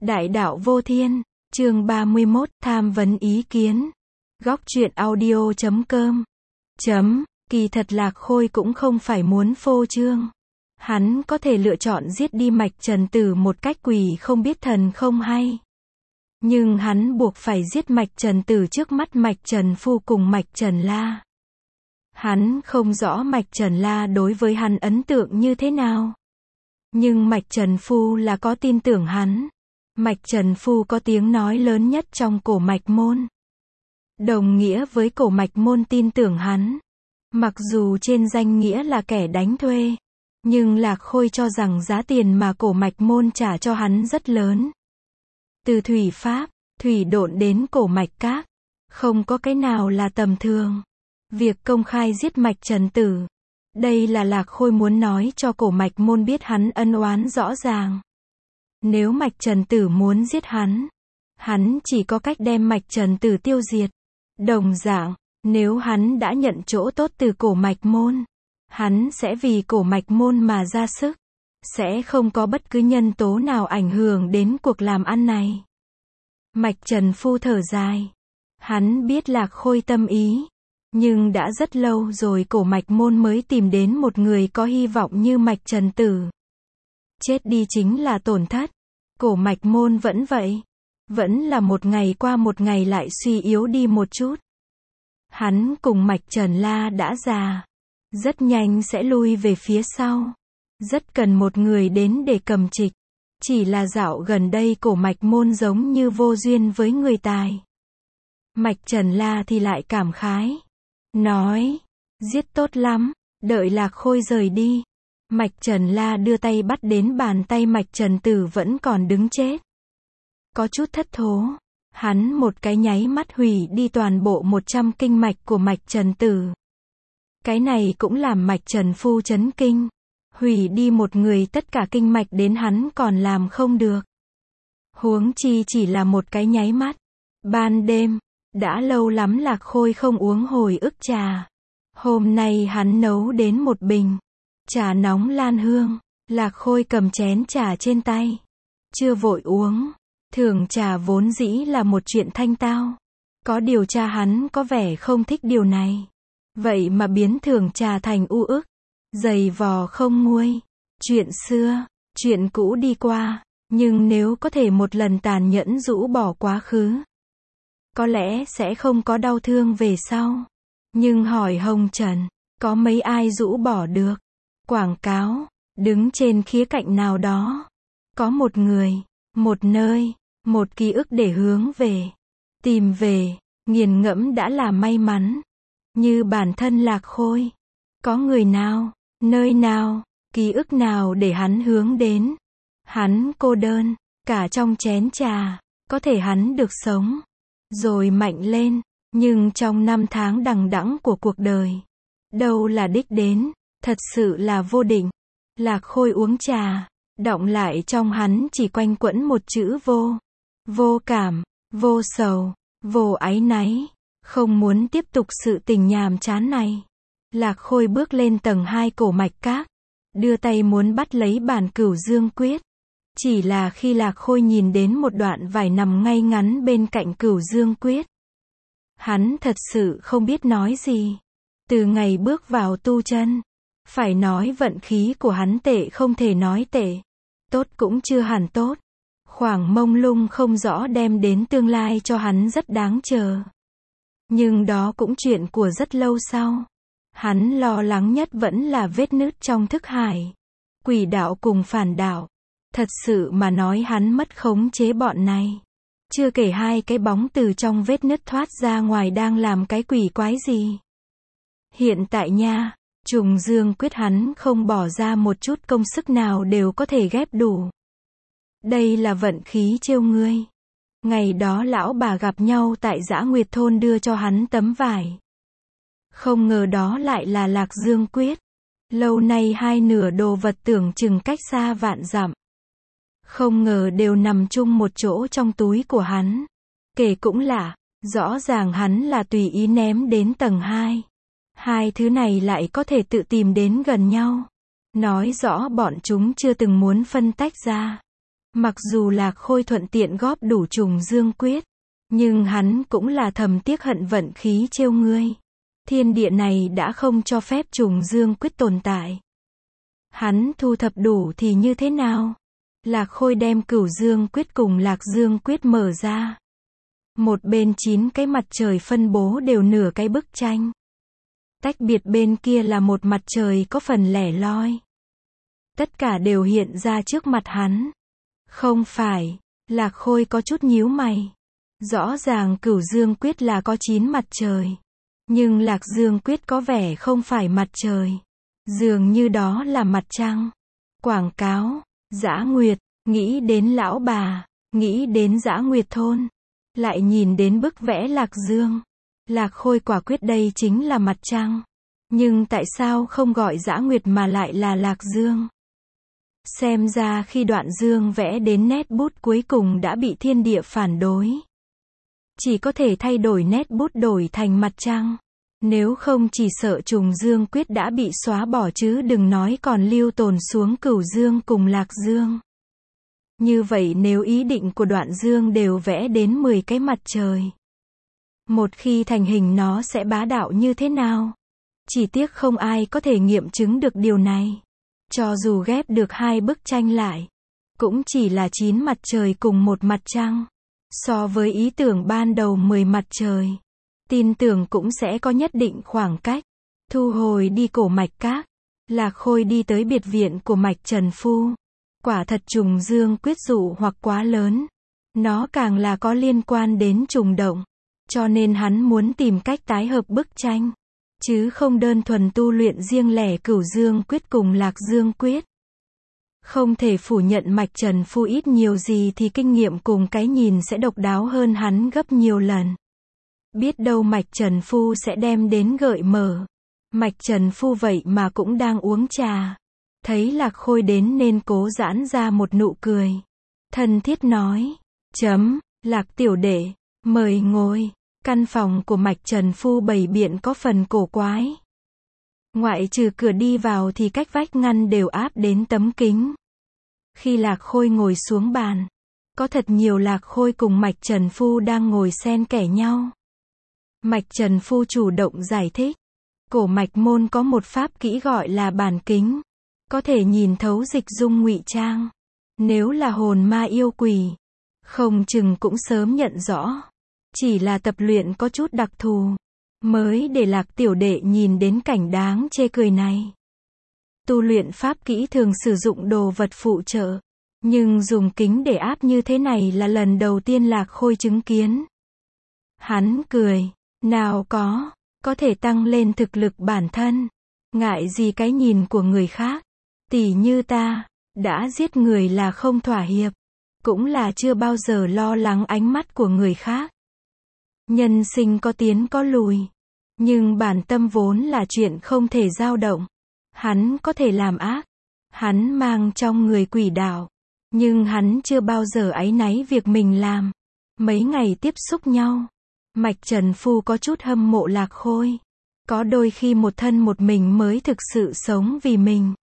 Đại đạo vô thiên, chương 31, tham vấn ý kiến. Góc truyện audio.com. Kỳ thật Lạc Khôi cũng không phải muốn phô trương. Hắn có thể lựa chọn giết đi Mạch Trần Tử một cách quỷ không biết thần không hay. Nhưng hắn buộc phải giết Mạch Trần Tử trước mắt Mạch Trần Phu cùng Mạch Trần La. Hắn không rõ Mạch Trần La đối với hắn ấn tượng như thế nào. Nhưng Mạch Trần Phu là có tin tưởng hắn. Mạch Trần Phu có tiếng nói lớn nhất trong cổ mạch môn. Đồng nghĩa với cổ mạch môn tin tưởng hắn. Mặc dù trên danh nghĩa là kẻ đánh thuê. Nhưng Lạc Khôi cho rằng giá tiền mà cổ mạch môn trả cho hắn rất lớn. Từ thủy pháp, thủy độn đến cổ mạch các. Không có cái nào là tầm thường. Việc công khai giết Mạch Trần Tử. Đây là Lạc Khôi muốn nói cho cổ mạch môn biết hắn ân oán rõ ràng. Nếu Mạch Trần Tử muốn giết hắn chỉ có cách đem Mạch Trần Tử tiêu diệt. Đồng dạng, nếu hắn đã nhận chỗ tốt từ cổ mạch môn, hắn sẽ vì cổ mạch môn mà ra sức. Sẽ không có bất cứ nhân tố nào ảnh hưởng đến cuộc làm ăn này. Mạch Trần Phu thở dài. Hắn biết Lạc Khôi tâm ý. Nhưng đã rất lâu rồi cổ mạch môn mới tìm đến một người có hy vọng như Mạch Trần Tử. Chết đi chính là tổn thất. Cổ mạch môn vẫn vậy. Vẫn là một ngày qua một ngày lại suy yếu đi một chút. Hắn cùng Mạch Trần La đã già. Rất nhanh sẽ lui về phía sau. Rất cần một người đến để cầm trịch. Chỉ là dạo gần đây cổ mạch môn giống như vô duyên với người tài. Mạch Trần La thì lại cảm khái. Nói, giết tốt lắm, đợi Lạc Khôi rời đi. Mạch Trần La đưa tay bắt đến bàn tay Mạch Trần Tử vẫn còn đứng chết. Có chút thất thố, hắn một cái nháy mắt hủy đi toàn bộ 100 kinh mạch của Mạch Trần Tử. Cái này cũng làm Mạch Trần Phu chấn kinh. Hủy đi một người tất cả kinh mạch đến hắn còn làm không được. Huống chi chỉ là một cái nháy mắt. Ban đêm, đã lâu lắm Lạc Khôi không uống hồi ức trà. Hôm nay hắn nấu đến một bình trà nóng lan hương. Lạc Khôi cầm chén trà trên tay. Chưa vội uống. Thưởng trà vốn dĩ là một chuyện thanh tao. Có điều cha hắn có vẻ không thích điều này. Vậy mà biến thưởng trà thành u ức. Giày vò không nguôi. Chuyện xưa, chuyện cũ đi qua. Nhưng nếu có thể một lần tàn nhẫn rũ bỏ quá khứ, có lẽ sẽ không có đau thương về sau. Nhưng hỏi Hồng Trần, có mấy ai rũ bỏ được? Quảng cáo, đứng trên khía cạnh nào đó. Có một người, một nơi, một ký ức để hướng về. Tìm về, nghiền ngẫm đã là may mắn. Như bản thân Lạc Khôi. Có người nào, nơi nào, ký ức nào để hắn hướng đến. Hắn cô đơn, cả trong chén trà. Có thể hắn được sống. Rồi mạnh lên, nhưng trong năm tháng đằng đẵng của cuộc đời, đâu là đích đến, thật sự là vô định. Lạc Khôi uống trà, đọng lại trong hắn chỉ quanh quẩn một chữ vô. Vô cảm, vô sầu, vô áy náy, không muốn tiếp tục sự tình nhàm chán này. Lạc Khôi bước lên tầng 2 cổ mạch các, đưa tay muốn bắt lấy bản Cửu Dương Quyết. Chỉ là khi Lạc Khôi nhìn đến một đoạn vải nằm ngay ngắn bên cạnh Cửu Dương Quyết, hắn thật sự không biết nói gì. Từ ngày bước vào tu chân, phải nói vận khí của hắn tệ không thể nói tệ. Tốt cũng chưa hẳn tốt. Khoảng mông lung không rõ đem đến tương lai cho hắn rất đáng chờ. Nhưng đó cũng chuyện của rất lâu sau. Hắn lo lắng nhất vẫn là vết nứt trong thức hải. Quỷ đạo cùng phản đạo. Thật sự mà nói hắn mất khống chế bọn này. Chưa kể hai cái bóng từ trong vết nứt thoát ra ngoài đang làm cái quỷ quái gì. Hiện tại nha, Trùng Dương Quyết hắn không bỏ ra một chút công sức nào đều có thể ghép đủ. Đây là vận khí trêu ngươi. Ngày đó lão bà gặp nhau tại Dã Nguyệt Thôn đưa cho hắn tấm vải. Không ngờ đó lại là Lạc Dương Quyết. Lâu nay hai nửa đồ vật tưởng chừng cách xa vạn dặm. Không ngờ đều nằm chung một chỗ trong túi của hắn. Kể cũng lạ, rõ ràng hắn là tùy ý ném đến tầng 2. Hai thứ này lại có thể tự tìm đến gần nhau. Nói rõ bọn chúng chưa từng muốn phân tách ra. Mặc dù Lạc Khôi thuận tiện góp đủ trùng dương quyết, nhưng hắn cũng là thầm tiếc hận vận khí trêu ngươi. Thiên địa này đã không cho phép trùng dương quyết tồn tại. Hắn thu thập đủ thì như thế nào? Lạc Khôi đem Cửu Dương quyết cùng Lạc Dương quyết mở ra. Một bên 9 cái mặt trời phân bố đều nửa cái bức tranh. Tách biệt bên kia là một mặt trời có phần lẻ loi. Tất cả đều hiện ra trước mặt hắn. Không phải, Lạc Khôi có chút nhíu mày. Rõ ràng Cửu Dương quyết là có 9 mặt trời. Nhưng Lạc Dương quyết có vẻ không phải mặt trời. Dường như đó là mặt trăng. Quảng cáo, Dã Nguyệt, nghĩ đến lão bà, nghĩ đến Dã Nguyệt thôn. Lại nhìn đến bức vẽ Lạc Dương. Lạc Khôi quả quyết đây chính là mặt trăng. Nhưng tại sao không gọi Dã Nguyệt mà lại là Lạc Dương? Xem ra khi Đoạn Dương vẽ đến nét bút cuối cùng đã bị thiên địa phản đối. Chỉ có thể thay đổi nét bút đổi thành mặt trăng. Nếu không chỉ sợ trùng dương quyết đã bị xóa bỏ chứ đừng nói còn lưu tồn xuống Cửu Dương cùng Lạc Dương. Như vậy nếu ý định của Đoạn Dương đều vẽ đến 10 cái mặt trời. Một khi thành hình nó sẽ bá đạo như thế nào? Chỉ tiếc không ai có thể nghiệm chứng được điều này. Cho dù ghép được 2 bức tranh lại, cũng chỉ là 9 mặt trời cùng một mặt trăng. So với ý tưởng ban đầu 10 mặt trời, tin tưởng cũng sẽ có nhất định khoảng cách. Thu hồi đi cổ mạch các, Lạc Khôi đi tới biệt viện của Mạch Trần Phu. Quả thật trùng dương quyết dụ hoặc quá lớn. Nó càng là có liên quan đến trùng động. Cho nên hắn muốn tìm cách tái hợp bức tranh. Chứ không đơn thuần tu luyện riêng lẻ Cửu Dương quyết cùng Lạc Dương quyết. Không thể phủ nhận Mạch Trần Phu ít nhiều gì thì kinh nghiệm cùng cái nhìn sẽ độc đáo hơn hắn gấp nhiều lần. Biết đâu Mạch Trần Phu sẽ đem đến gợi mở. Mạch Trần Phu vậy mà cũng đang uống trà. Thấy Lạc Khôi đến nên cố giãn ra một nụ cười. Thân thiết nói. Lạc tiểu đệ, mời ngồi. Căn phòng của Mạch Trần Phu bày biện có phần cổ quái. Ngoại trừ cửa đi vào thì cách vách ngăn đều áp đến tấm kính. Khi Lạc Khôi ngồi xuống bàn, có thật nhiều Lạc Khôi cùng Mạch Trần Phu đang ngồi xen kẽ nhau. Mạch Trần Phu chủ động giải thích. Cổ mạch môn có một pháp kỹ gọi là bản kính. Có thể nhìn thấu dịch dung ngụy trang. Nếu là hồn ma yêu quỷ, không chừng cũng sớm nhận rõ. Chỉ là tập luyện có chút đặc thù, mới để Lạc tiểu đệ nhìn đến cảnh đáng chê cười này. Tu luyện pháp kỹ thường sử dụng đồ vật phụ trợ. Nhưng dùng kính để áp như thế này là lần đầu tiên Lạc Khôi chứng kiến. Hắn cười. Nào có thể tăng lên thực lực bản thân. Ngại gì cái nhìn của người khác. Tỉ như ta, đã giết người là không thỏa hiệp. Cũng là chưa bao giờ lo lắng ánh mắt của người khác. Nhân sinh có tiến có lùi. Nhưng bản tâm vốn là chuyện không thể dao động. Hắn có thể làm ác. Hắn mang trong người quỷ đạo. Nhưng hắn chưa bao giờ áy náy việc mình làm. Mấy ngày tiếp xúc nhau, Mạch Trần Phu có chút hâm mộ Lạc Khôi. Có đôi khi một thân một mình mới thực sự sống vì mình.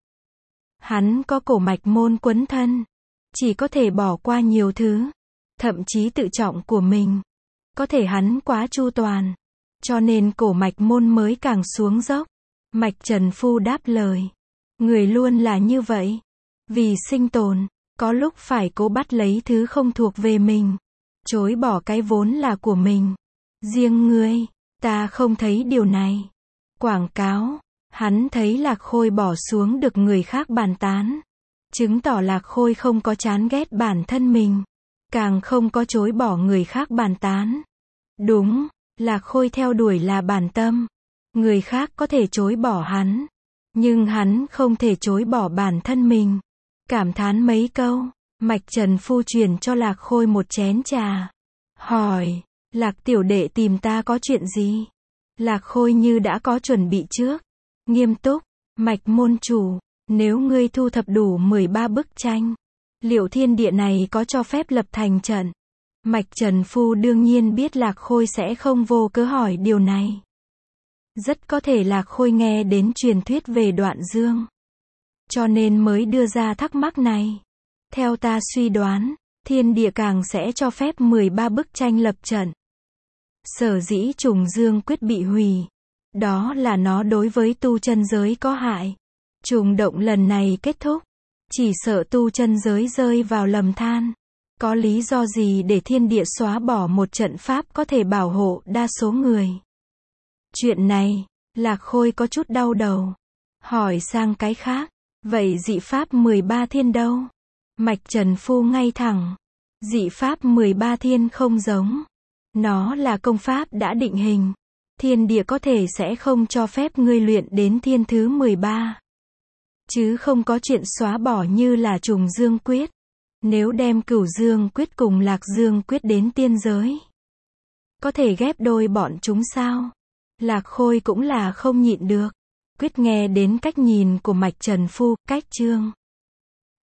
Hắn có cổ mạch môn quấn thân. Chỉ có thể bỏ qua nhiều thứ. Thậm chí tự trọng của mình. Có thể hắn quá chu toàn. Cho nên cổ mạch môn mới càng xuống dốc. Mạch Trần Phu đáp lời. Người luôn là như vậy. Vì sinh tồn, có lúc phải cố bắt lấy thứ không thuộc về mình. Chối bỏ cái vốn là của mình. Riêng ngươi, ta không thấy điều này. Quảng cáo, hắn thấy Lạc Khôi bỏ xuống được người khác bàn tán. Chứng tỏ Lạc Khôi không có chán ghét bản thân mình. Càng không có chối bỏ người khác bàn tán. Đúng, Lạc Khôi theo đuổi là bản tâm. Người khác có thể chối bỏ hắn. Nhưng hắn không thể chối bỏ bản thân mình. Cảm thán mấy câu, Mạch Trần Phu truyền cho Lạc Khôi một chén trà. Hỏi, Lạc tiểu đệ tìm ta có chuyện gì? Lạc Khôi như đã có chuẩn bị trước. Nghiêm túc, Mạch môn chủ, nếu ngươi thu thập đủ 13 bức tranh, liệu thiên địa này có cho phép lập thành trận? Mạch Trần Phu đương nhiên biết Lạc Khôi sẽ không vô cớ hỏi điều này. Rất có thể Lạc Khôi nghe đến truyền thuyết về Đoạn Dương. Cho nên mới đưa ra thắc mắc này. Theo ta suy đoán, thiên địa càng sẽ cho phép 13 bức tranh lập trận. Sở dĩ trùng dương quyết bị hủy, đó là nó đối với tu chân giới có hại. Trùng động lần này kết thúc, chỉ sợ tu chân giới rơi vào lầm than. Có lý do gì để thiên địa xóa bỏ một trận pháp có thể bảo hộ đa số người? Chuyện này, Lạc Khôi có chút đau đầu. Hỏi sang cái khác, vậy dị pháp 13 thiên đâu? Mạch Trần Phu ngay thẳng. Dị pháp 13 thiên không giống. Nó là công pháp đã định hình. Thiên địa có thể sẽ không cho phép ngươi luyện đến thiên thứ 13. Chứ không có chuyện xóa bỏ như là trùng dương quyết. Nếu đem cửu dương quyết cùng lạc dương quyết đến tiên giới, có thể ghép đôi bọn chúng sao? Lạc Khôi cũng là không nhịn được. Quyết nghe đến cách nhìn của Mạch Trần Phu, cách chương